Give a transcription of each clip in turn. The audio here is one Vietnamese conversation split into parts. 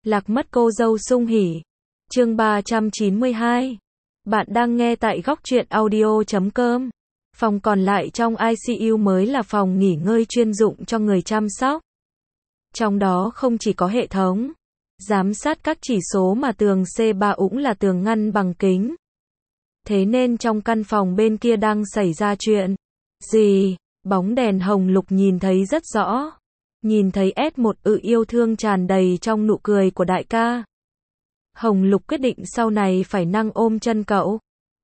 Lạc mất cô dâu sung hỉ. Chương 392. Bạn đang nghe tại góc truyện audio.com. Phòng còn lại trong ICU mới là phòng nghỉ ngơi chuyên dụng cho người chăm sóc. Trong đó không chỉ có hệ thống giám sát các chỉ số mà tường C3 cũng là tường ngăn bằng kính. Thế nên trong căn phòng bên kia đang xảy ra chuyện gì? Bóng đèn hồng lục nhìn thấy rất rõ. Nhìn thấy S1 yêu thương tràn đầy trong nụ cười của đại ca. Hồng lục quyết định sau này phải năng ôm chân cậu.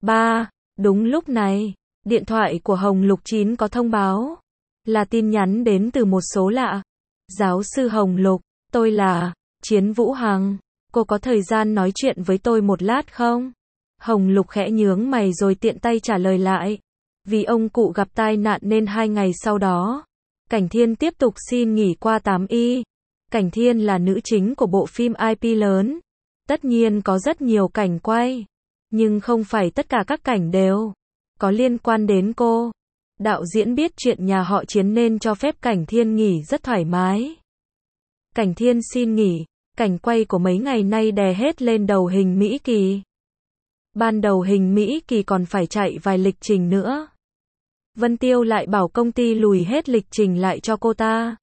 Đúng lúc này, điện thoại của Hồng Lục 9 có thông báo. Là tin nhắn đến từ một số lạ. Giáo sư Hồng Lục, tôi là Chiến Vũ Hằng. Cô có thời gian nói chuyện với tôi một lát không? Hồng Lục khẽ nhướng mày rồi tiện tay trả lời lại. Vì ông cụ gặp tai nạn nên 2 ngày sau đó, Cảnh Thiên tiếp tục xin nghỉ qua 8Y. Cảnh Thiên là nữ chính của bộ phim IP lớn. Tất nhiên có rất nhiều cảnh quay. Nhưng không phải tất cả các cảnh đều có liên quan đến cô. Đạo diễn biết chuyện nhà họ Chiến nên cho phép Cảnh Thiên nghỉ rất thoải mái. Cảnh Thiên xin nghỉ, cảnh quay của mấy ngày nay đè hết lên đầu Hình Mỹ Kỳ. Ban đầu Hình Mỹ Kỳ còn phải chạy vài lịch trình nữa. Vân Tiêu lại bảo công ty lùi hết lịch trình lại cho cô ta.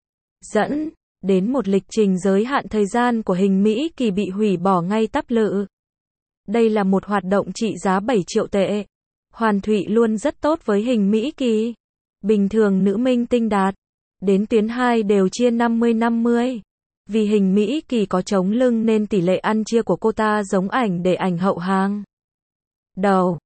Dẫn đến một lịch trình giới hạn thời gian của Hình Mỹ Kỳ bị hủy bỏ ngay tắp lự. Đây là một hoạt động trị giá 7 triệu tệ. Hoàn Thụy luôn rất tốt với Hình Mỹ Kỳ. Bình thường nữ minh tinh đạt đến tuyến 2 đều chia 50-50. Vì Hình Mỹ Kỳ có chống lưng nên tỷ lệ ăn chia của cô ta giống ảnh để ảnh hậu hàng đầu,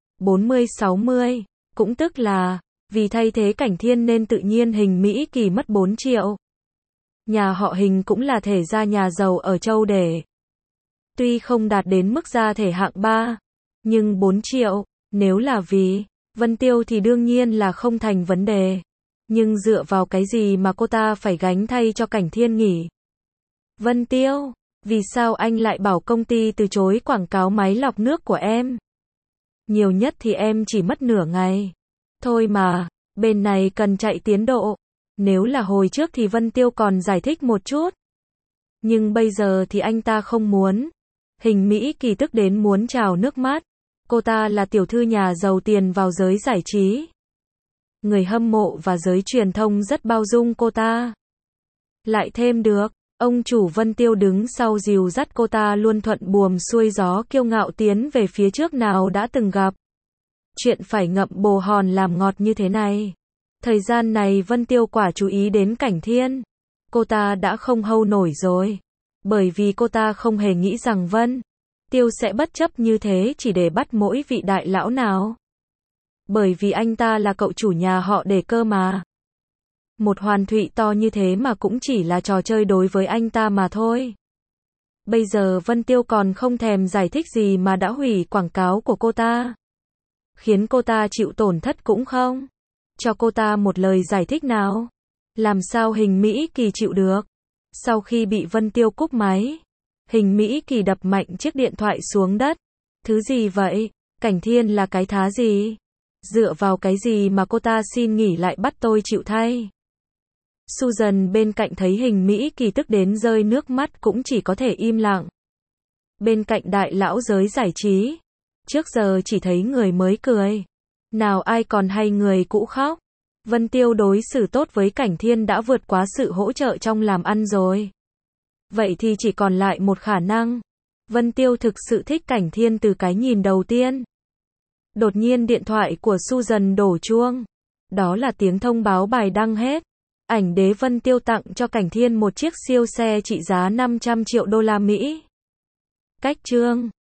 40-60. Cũng tức là, vì thay thế Cảnh Thiên nên tự nhiên Hình Mỹ Kỳ mất 4 triệu. Nhà họ Hình cũng là thể gia nhà giàu ở châu Để. Tuy không đạt đến mức gia thể hạng 3, nhưng 4 triệu, nếu là vì Vân Tiêu thì đương nhiên là không thành vấn đề. Nhưng dựa vào cái gì mà cô ta phải gánh thay cho Cảnh Thiên nghỉ? Vân Tiêu, vì sao anh lại bảo công ty từ chối quảng cáo máy lọc nước của em? Nhiều nhất thì em chỉ mất nửa ngày. Thôi mà, bên này cần chạy tiến độ. Nếu là hồi trước thì Vân Tiêu còn giải thích một chút. Nhưng bây giờ thì anh ta không muốn. Hình Mỹ Kỳ tức đến muốn trào nước mắt. Cô ta là tiểu thư nhà giàu tiền vào giới giải trí. Người hâm mộ và giới truyền thông rất bao dung cô ta. Lại thêm được, ông chủ Vân Tiêu đứng sau dìu dắt cô ta luôn thuận buồm xuôi gió kiêu ngạo tiến về phía trước nào đã từng gặp. Chuyện phải ngậm bồ hòn làm ngọt như thế này. Thời gian này Vân Tiêu quả chú ý đến Cảnh Thiên. Cô ta đã không hold nổi rồi. Bởi vì cô ta không hề nghĩ rằng Vân Tiêu sẽ bất chấp như thế chỉ để bắt mỗi vị đại lão nào. Bởi vì anh ta là cậu chủ nhà họ Để cơ mà. Một Hoàn Thụy to như thế mà cũng chỉ là trò chơi đối với anh ta mà thôi. Bây giờ Vân Tiêu còn không thèm giải thích gì mà đã hủy quảng cáo của cô ta. Khiến cô ta chịu tổn thất cũng không cho cô ta một lời giải thích nào. Làm sao Hình Mỹ Kỳ chịu được? Sau khi bị Vân Tiêu cúp máy, Hình Mỹ Kỳ đập mạnh chiếc điện thoại xuống đất. Thứ gì vậy? Cảnh Thiên là cái thá gì? Dựa vào cái gì mà cô ta xin nghỉ lại bắt tôi chịu thay? Susan bên cạnh thấy Hình Mỹ Kỳ tức đến rơi nước mắt cũng chỉ có thể im lặng. Bên cạnh đại lão giới giải trí, trước giờ chỉ thấy người mới cười. Nào ai còn hay người cũ khóc. Vân Tiêu đối xử tốt với Cảnh Thiên đã vượt quá sự hỗ trợ trong làm ăn rồi. Vậy thì chỉ còn lại một khả năng. Vân Tiêu thực sự thích Cảnh Thiên từ cái nhìn đầu tiên. Đột nhiên điện thoại của Susan đổ chuông. Đó là tiếng thông báo bài đăng hết. Ảnh đế Vân Tiêu tặng cho Cảnh Thiên một chiếc siêu xe trị giá 500 triệu đô la Mỹ. Cách chương